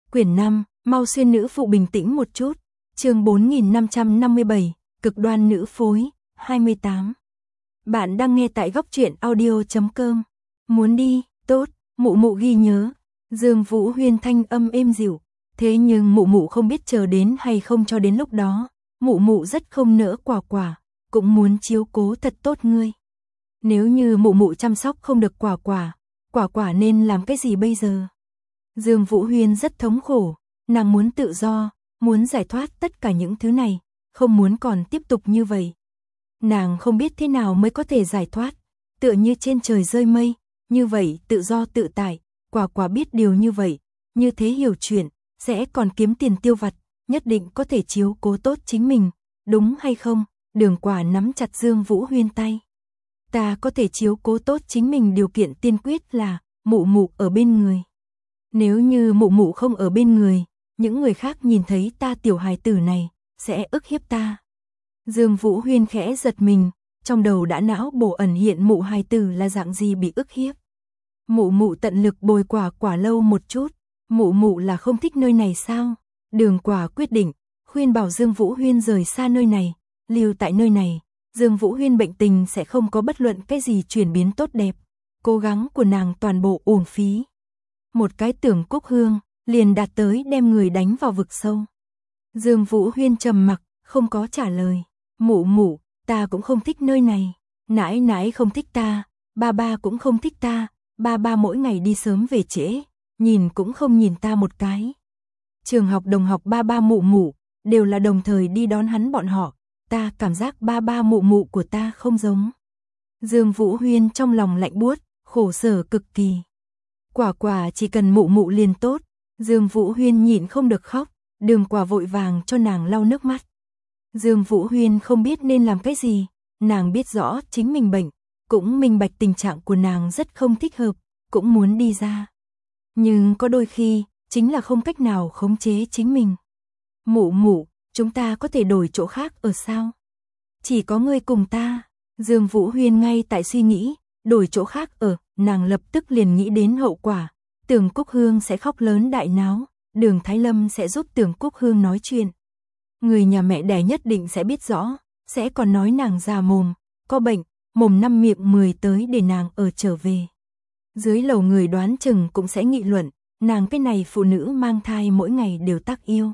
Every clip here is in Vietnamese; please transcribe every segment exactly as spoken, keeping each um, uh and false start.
Quyển năm, mau xuyên nữ phụ bình tĩnh một chút. Chương bốn nghìn năm trăm năm mươi bảy, cực đoan nữ phối, hai mươi tám. Bạn đang nghe tại góc truyện audio chấm com. Muốn đi, tốt, mụ mụ ghi nhớ. Dương Vũ Huyên thanh âm êm dịu. Thế nhưng mụ mụ không biết chờ đến hay không cho đến lúc đó. Mụ mụ rất không nỡ Quả Quả, cũng muốn chiếu cố thật tốt ngươi. Nếu như mụ mụ chăm sóc không được Quả Quả, Quả Quả nên làm cái gì bây giờ? Dương Vũ Huyên rất thống khổ, nàng muốn tự do, muốn giải thoát tất cả những thứ này, không muốn còn tiếp tục như vậy. Nàng không biết thế nào mới có thể giải thoát, tựa như trên trời rơi mây, như vậy tự do tự tại. Quả Quả biết điều như vậy, như thế hiểu chuyện, sẽ còn kiếm tiền tiêu vặt, nhất định có thể chiếu cố tốt chính mình, đúng hay không? Đường Quả nắm chặt Dương Vũ Huyên tay. Ta có thể chiếu cố tốt chính mình, điều kiện tiên quyết là mụ mụ ở bên người. Nếu như mụ mụ không ở bên người, những người khác nhìn thấy ta tiểu hài tử này, sẽ ức hiếp ta. Dương Vũ Huyên khẽ giật mình, trong đầu đã não bổ ẩn hiện mụ hài tử là dạng gì bị ức hiếp. Mụ mụ tận lực bồi Quả Quả lâu một chút, mụ mụ là không thích nơi này sao? Đường Quả quyết định, khuyên bảo Dương Vũ Huyên rời xa nơi này, lưu tại nơi này. Dương Vũ Huyên bệnh tình sẽ không có bất luận cái gì chuyển biến tốt đẹp, cố gắng của nàng toàn bộ uổng phí. Một cái Tưởng Cúc Hương, liền đạt tới đem người đánh vào vực sâu. Dương Vũ Huyên trầm mặc, không có trả lời. Mụ mụ, ta cũng không thích nơi này. Nãi nãi không thích ta, ba ba cũng không thích ta, ba ba mỗi ngày đi sớm về trễ, nhìn cũng không nhìn ta một cái. Trường học đồng học ba ba mụ mụ, đều là đồng thời đi đón hắn bọn họ, ta cảm giác ba ba mụ mụ của ta không giống. Dương Vũ Huyên trong lòng lạnh buốt, khổ sở cực kỳ. Quả Quả chỉ cần mụ mụ liền tốt. Dương Vũ Huyên nhịn không được khóc, Đường Quả vội vàng cho nàng lau nước mắt. Dương Vũ Huyên không biết nên làm cái gì, nàng biết rõ chính mình bệnh, cũng minh bạch tình trạng của nàng rất không thích hợp, cũng muốn đi ra. Nhưng có đôi khi, chính là không cách nào khống chế chính mình. Mụ mụ, chúng ta có thể đổi chỗ khác ở sao? Chỉ có ngươi cùng ta. Dương Vũ Huyên ngay tại suy nghĩ, đổi chỗ khác ở, nàng lập tức liền nghĩ đến hậu quả. Tưởng Cúc Hương sẽ khóc lớn đại náo, Đường Thái Lâm sẽ giúp Tưởng Cúc Hương nói chuyện. Người nhà mẹ đẻ nhất định sẽ biết rõ, sẽ còn nói nàng già mồm, có bệnh, mồm năm miệng mười tới để nàng ở trở về. Dưới lầu người đoán chừng cũng sẽ nghị luận, nàng cái này phụ nữ mang thai mỗi ngày đều tác yêu.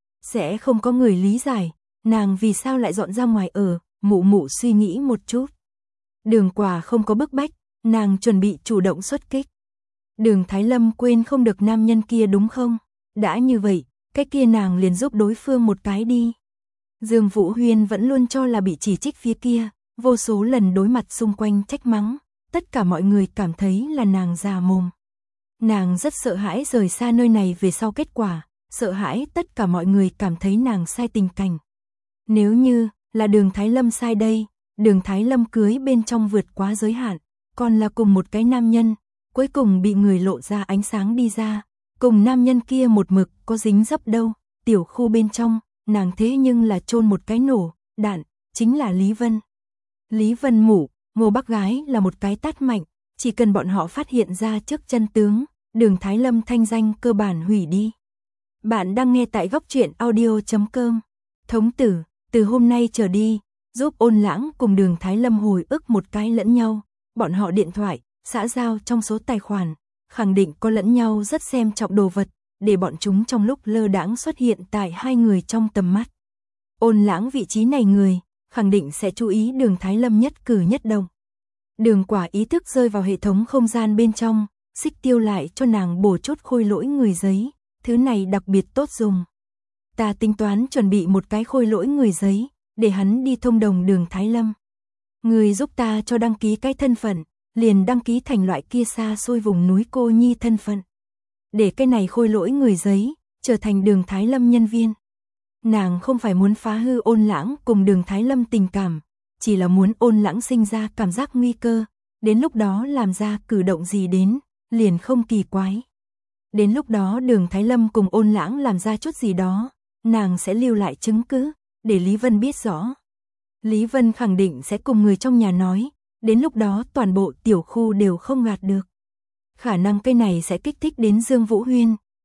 Sẽ không có người lý giải, nàng vì sao lại dọn ra ngoài ở, mụ mụ suy nghĩ một chút. Đường Quả không có bức bách, nàng chuẩn bị chủ động xuất kích. Đường Thái Lâm quên không được nam nhân kia đúng không? Đã như vậy, cái kia nàng liền giúp đối phương một cái đi. Dương Vũ Huyên vẫn luôn cho là bị chỉ trích phía kia, vô số lần đối mặt xung quanh trách mắng, tất cả mọi người cảm thấy là nàng già mồm. Nàng rất sợ hãi rời xa nơi này về sau kết quả, sợ hãi tất cả mọi người cảm thấy nàng sai tình cảnh. Nếu như là Đường Thái Lâm sai đây, Đường Thái Lâm cưới bên trong vượt quá giới hạn, còn là cùng một cái nam nhân, cuối cùng bị người lộ ra ánh sáng đi ra, cùng nam nhân kia một mực có dính dấp đâu, tiểu khu bên trong, nàng thế nhưng là chôn một cái nổ, đạn, chính là Lý Vân. Lý Vân mụ, Ngô bác gái là một cái tát mạnh, chỉ cần bọn họ phát hiện ra trước chân tướng, Đường Thái Lâm thanh danh cơ bản hủy đi. Bạn đang nghe tại góc truyện audio chấm com. Thống tử, từ hôm nay trở đi, giúp Ôn Lãng cùng Đường Thái Lâm hồi ức một cái lẫn nhau, bọn họ điện thoại, xã giao trong số tài khoản, khẳng định có lẫn nhau rất xem trọng đồ vật, để bọn chúng trong lúc lơ đãng xuất hiện tại hai người trong tầm mắt. Ôn Lãng vị trí này người, khẳng định sẽ chú ý Đường Thái Lâm nhất cử nhất động. Đường Quả ý thức rơi vào hệ thống không gian bên trong, Xích Tiêu lại cho nàng bổ chút khôi lỗi người giấy, thứ này đặc biệt tốt dùng. Ta tính toán chuẩn bị một cái khôi lỗi người giấy, để hắn đi thông đồng Đường Thái Lâm. Người giúp ta cho đăng ký cái thân phận, liền đăng ký thành loại kia xa xôi vùng núi cô nhi thân phận. Để cái này khôi lỗi người giấy, trở thành Đường Thái Lâm nhân viên. Nàng không phải muốn phá hư Ôn Lãng cùng Đường Thái Lâm tình cảm, chỉ là muốn Ôn Lãng sinh ra cảm giác nguy cơ, đến lúc đó làm ra cử động gì đến, liền không kỳ quái. Đến lúc đó Đường Thái Lâm cùng Ôn Lãng làm ra chút gì đó, nàng sẽ lưu lại chứng cứ, để Lý Vân biết rõ. Lý Vân khẳng định sẽ cùng người trong nhà nói, đến lúc đó toàn bộ tiểu khu đều không gạt được. Khả năng cái này sẽ kích thích đến Dương Vũ Huyên,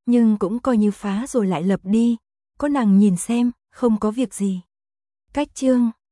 nhưng cũng coi như phá rồi lại lập đi, có nàng nhìn xem, không có việc gì. Cách chương